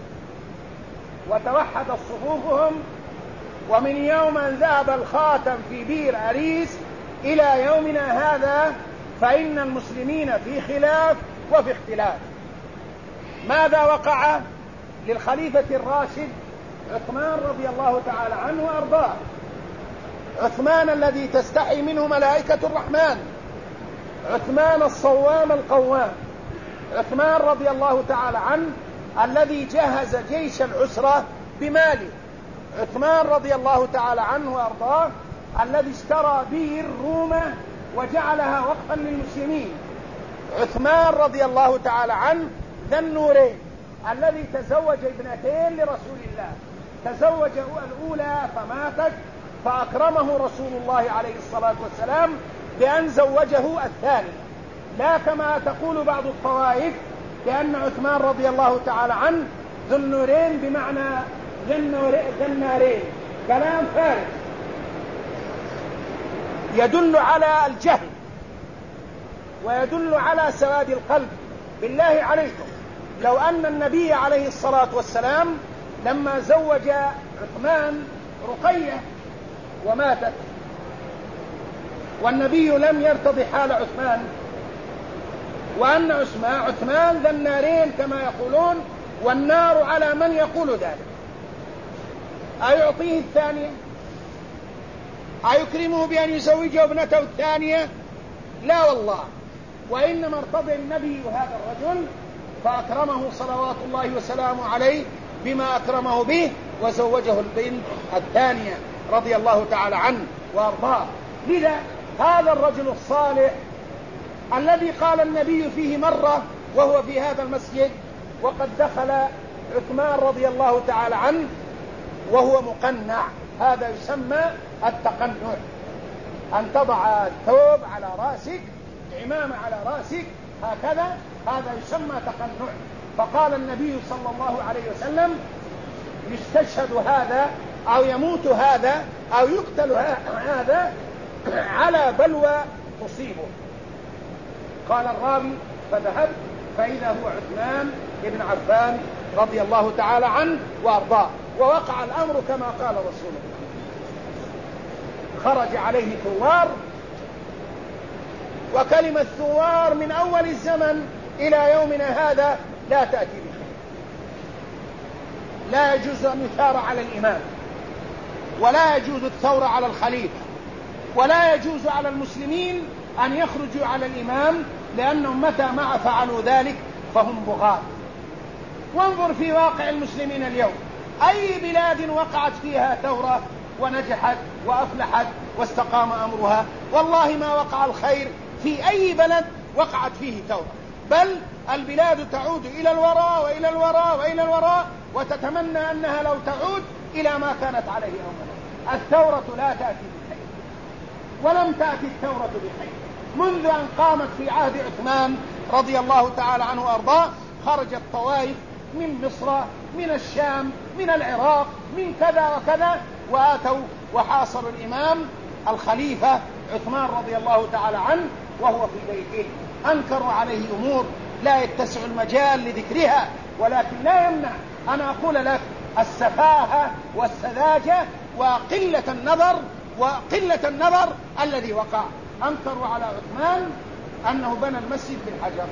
وتوحدت صفوفهم. ومن يوم أن ذهب الخاتم في بير أريس إلى يومنا هذا فإن المسلمين في خلاف وفي اختلاف. ماذا وقع للخليفة الراشد عثمان رضي الله تعالى عنه وأرضاه؟ عثمان الذي تستحي منه ملائكة الرحمن، عثمان الصوام القوام، عثمان رضي الله تعالى عنه الذي جهز جيش العسرة بماله، عثمان رضي الله تعالى عنه وأرضاه الذي اشترى بير رومة وجعلها وقفا للمسلمين، عثمان رضي الله تعالى عنه ذا النورين الذي تزوج ابنتين لرسول الله، تزوج الأولى فماتت فأكرمه رسول الله عليه الصلاة والسلام بأن زوجه الثانية، لا كما تقول بعض الطوائف لأن عثمان رضي الله تعالى عنه ذو النورين بمعنى ذا النارين، كلام فارغ يدل على الجهل ويدل على سواد القلب. بالله عليكم لو أن النبي عليه الصلاة والسلام لما زوج عثمان رقية وماتت والنبي لم يرتضي حال عثمان، وأن عثمان ذا النارين كما يقولون، والنار على من يقول ذلك، أيعطيه الثانية؟ أيكرمه بأن يزوجه ابنته الثانية؟ لا والله، وإنما ارتضى النبي هذا الرجل فأكرمه صلوات الله وسلامه عليه بما أكرمه به وزوجه البنت الثانية رضي الله تعالى عنه وأرضاه. لذا هذا الرجل الصالح الذي قال النبي فيه مرة وهو في هذا المسجد وقد دخل عثمان رضي الله تعالى عنه وهو مقنع، هذا يسمى التقنع، أن تضع الثوب على رأسك، عمامة على رأسك هكذا، هذا يسمى تقنع. فقال النبي صلى الله عليه وسلم يستشهد هذا أو يموت هذا أو يقتل هذا على بلوى تصيبه. قال الراوي فذهبت فإذا هو عثمان بن عفان رضي الله تعالى عنه وأرضاه، ووقع الأمر كما قال رسول الله. خرج عليه ثوار، وكلمة ثوار من أول الزمن إلى يومنا هذا لا تأتي بخير. لا يجوز أن يثار على الإمام، ولا يجوز الثورة على الخليفة، ولا يجوز على المسلمين أن يخرجوا على الإمام، لأنهم متى ما فعلوا ذلك فهم بغاة. وانظر في واقع المسلمين اليوم، أي بلاد وقعت فيها ثورة ونجحت وأفلحت واستقام أمرها؟ والله ما وقع الخير في أي بلد وقعت فيه ثورة، بل البلاد تعود إلى الوراء وإلى الوراء وإلى الوراء، وتتمنى أنها لو تعود إلى ما كانت عليه أولا. الثورة لا تأتي بخير، ولم تأتي الثورة بخير منذ أن قامت في عهد عثمان رضي الله تعالى عنه وأرضاه. خرجت طوائف من مصر، من الشام، من العراق، من كذا وكذا، وآتوا وحاصروا الإمام الخليفة عثمان رضي الله تعالى عنه وهو في بيته. أنكروا عليه أمور لا يتسع المجال لذكرها، ولكن لا يمنع أن أقول لك السفاهة والسذاجة وقلة النظر الذي وقع. أنكروا على عثمان أنه بنى المسجد بالحجر،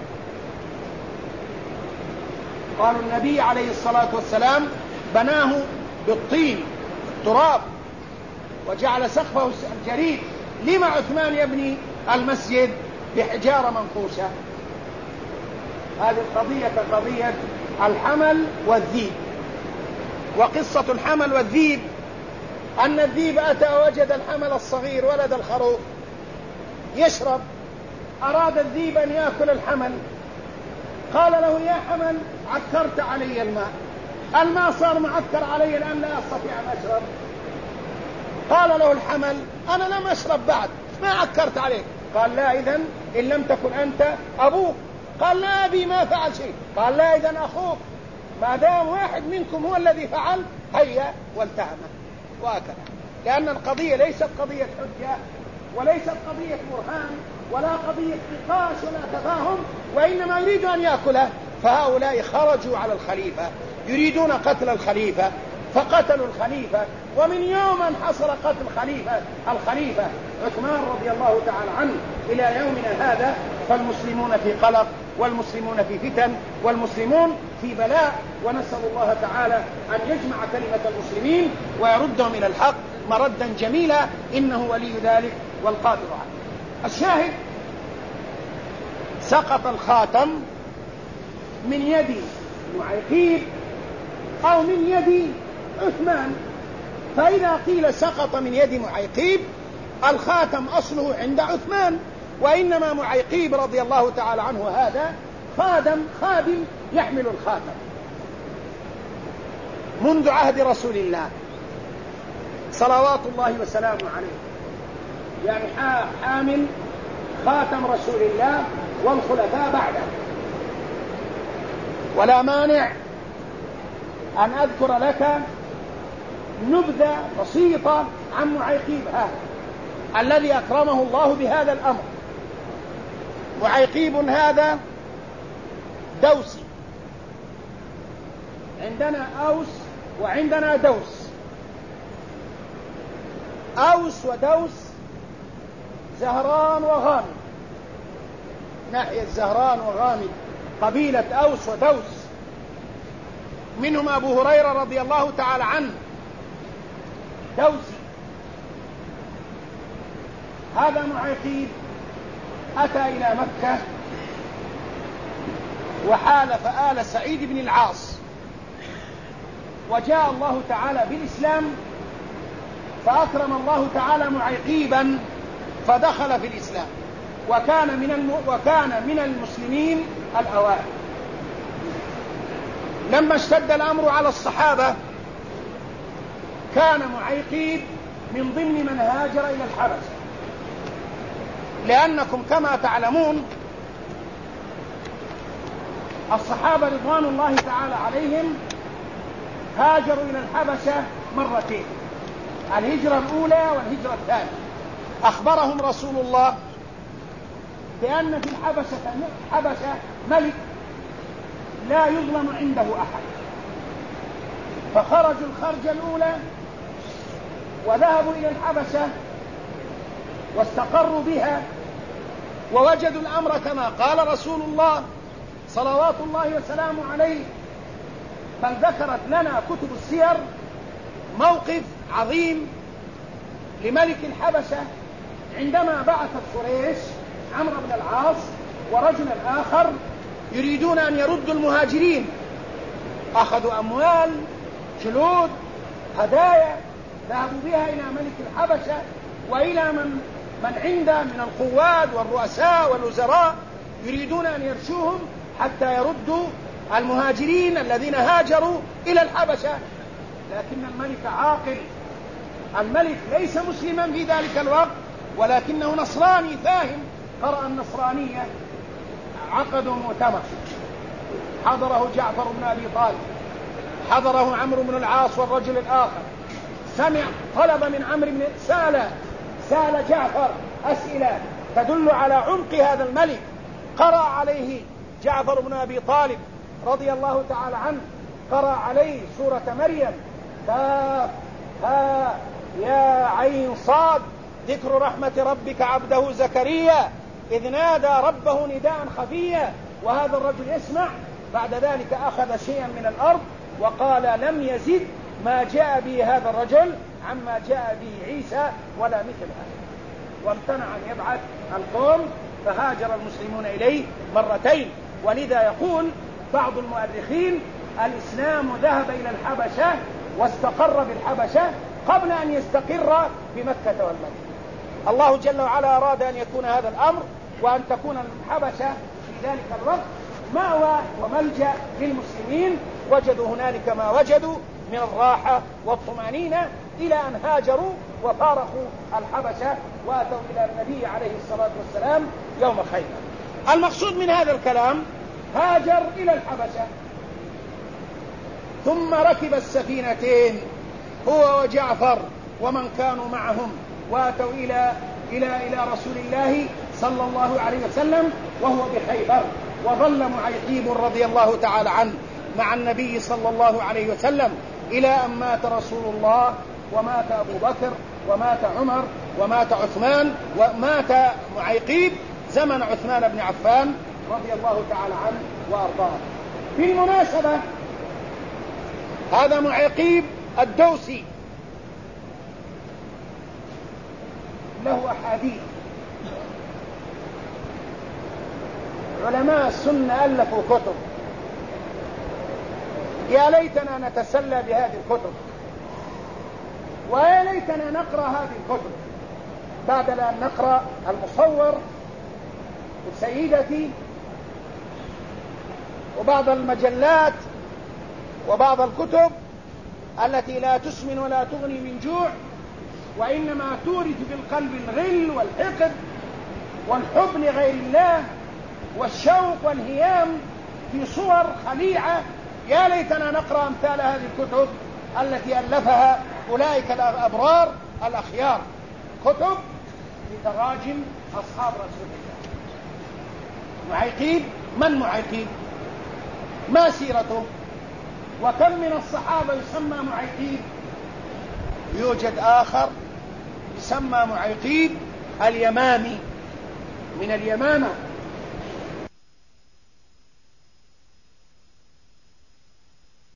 قالوا النبي عليه الصلاة والسلام بناه بالطين التراب وجعل سقفه الجريد. لما عثمان يبني المسجد بحجارة منقوشة؟ هذه القضية كقضية الحمل والذيب. وقصة الحمل والذيب أن الذيب أتى وجد الحمل الصغير ولد الخروف يشرب، أراد الذيب أن يأكل الحمل، قال له: يا حمل عكرت علي الماء صار معكر علي الآن لا أستطيع أن أشرب. قال له الحمل: أنا لم أشرب بعد، ما عكرت عليك. قال: لا، إذن إن لم تكن أنت أبوك. قال: لا، أبي ما فعل شيء. قال: لا، إذن أخوك، ما دام واحد منكم هو الذي فعل هيا والتهمه وأكله. لأن القضية ليست قضية حجة وليست قضية برهان ولا قضية نقاش ولا تفاهم، وإنما يريد أن يأكله. فهؤلاء خرجوا على الخليفة يريدون قتل الخليفة فقتلوا الخليفة. ومن يوم أن حصل قتل الخليفة عثمان رضي الله تعالى عنه إلى يومنا هذا فالمسلمون في قلق والمسلمون في فتن والمسلمون في بلاء، ونسأل الله تعالى أن يجمع كلمة المسلمين ويردهم إلى الحق مردا جميلا، إنه ولي ذلك والقادر عليه. الشاهد: سقط الخاتم من يد معيقيب أو من يد عثمان. فإذا قيل سقط من يد معيقيب الخاتم أصله عند عثمان، وإنما معيقيب رضي الله تعالى عنه هذا خادم يحمل الخاتم منذ عهد رسول الله صلوات الله وسلامه عليه، يعني حامل خاتم رسول الله والخلفاء بعده. ولا مانع أن أذكر لك نبذة بسيطة عن معيقيب هذا الذي أكرمه الله بهذا الأمر. معيقيب هذا دوسي، عندنا أوس وعندنا دوس. أوس ودوس زهران وغامد، ناحية زهران وغامد قبيلة أوس ودوس، منهم أبو هريرة رضي الله تعالى عنه دوسي. هذا معيقيب أتى إلى مكة وحالف آل سعيد بن العاص، وجاء الله تعالى بالإسلام فأكرم الله تعالى معيقيبا فدخل في الإسلام وكان من المسلمين الأوائل. لما اشتد الأمر على الصحابة كان معيقيب من ضمن من هاجر إلى الحبشة، لأنكم كما تعلمون الصحابة رضوان الله تعالى عليهم هاجروا إلى الحبشة مرتين، الهجرة الأولى والهجرة الثانية. أخبرهم رسول الله بأن في الحبشة ملك لا يظلم عنده أحد، فخرجوا الخرجة الأولى وذهبوا إلى الحبشة واستقروا بها ووجدوا الأمر كما قال رسول الله صلوات الله وسلامه عليه. بل ذكرت لنا كتب السير موقف عظيم لملك الحبشة عندما بعثت قريش عمرو بن العاص ورجلا آخر يريدون أن يردوا المهاجرين. أخذوا أموال، جلود، هدايا، ذهبوا بها إلى ملك الحبشة وإلى من عنده من القواد والرؤساء والوزراء، يريدون أن يرشوهم حتى يردوا المهاجرين الذين هاجروا إلى الحبشة. لكن الملك عاقل، الملك ليس مسلما في ذلك الوقت ولكنه نصراني فاهم، قرأ النصرانية. عقدوا مؤتمر حضره جعفر بن أبي طالب، حضره عمرو بن العاص والرجل الآخر. سمع طلب من عمرو بن سأل جعفر أسئلة تدل على عمق هذا الملك. قرأ عليه جعفر بن أبي طالب رضي الله تعالى عنه، قرأ عليه سورة مريم كاف ها يا عين صاد، ذكر رحمة ربك عبده زكريا إذ نادى ربه نداء خفيا. وهذا الرجل يسمع. بعد ذلك أخذ شيئا من الأرض وقال لم يزد ما جاء به هذا الرجل عما جاء به عيسى ولا مثل هذا، وامتنع أن يبعث القوم، فهاجر المسلمون إليه مرتين. ولذا يقول بعض المؤرخين الإسلام ذهب إلى الحبشة واستقر بالحبشة قبل أن يستقر بمكة والمدينة. الله جل وعلا أراد أن يكون هذا الأمر، وأن تكون الحبشة في ذلك الوقت مأوى وملجأ للمسلمين، وجدوا هنالك ما وجدوا من الراحة والطمأنينة إلى أن هاجروا وفارقوا الحبشة وأتوا إلى النبي عليه الصلاة والسلام يوم خيبر. المقصود من هذا الكلام هاجر إلى الحبشة، ثم ركب السفينتين هو وجعفر ومن كانوا معهم، واتوا إلى رسول الله صلى الله عليه وسلم وهو بخيبر. وظل معيقيب رضي الله تعالى عنه مع النبي صلى الله عليه وسلم إلى أن مات رسول الله، ومات أبو بكر، ومات عمر، ومات عثمان، ومات معيقيب زمن عثمان بن عفان رضي الله تعالى عنه وأرضاه. بالمناسبة هذا معيقيب الدوسي له أحاديث، علماء السنة ألفوا كتب، يا ليتنا نتسلى بهذه الكتب، ويا ليتنا نقرأ هذه الكتب بعد أن نقرأ المصور وسيدتي وبعض المجلات وبعض الكتب التي لا تسمن ولا تغني من جوع، وإنما تورث في القلب الغل والحقد والحب لغير الله والشوق والهيام في صور خليعة. يا ليتنا نقرأ أمثال هذه الكتب التي ألفها أولئك الأبرار الأخيار، كتب لتراجم أصحاب رسول الله. معيقيب، من معيقيب؟ ما سيرته؟ وكم من الصحابة يسمى معيقيب؟ يوجد آخر يسمى معيقيب اليمامي من اليمامة،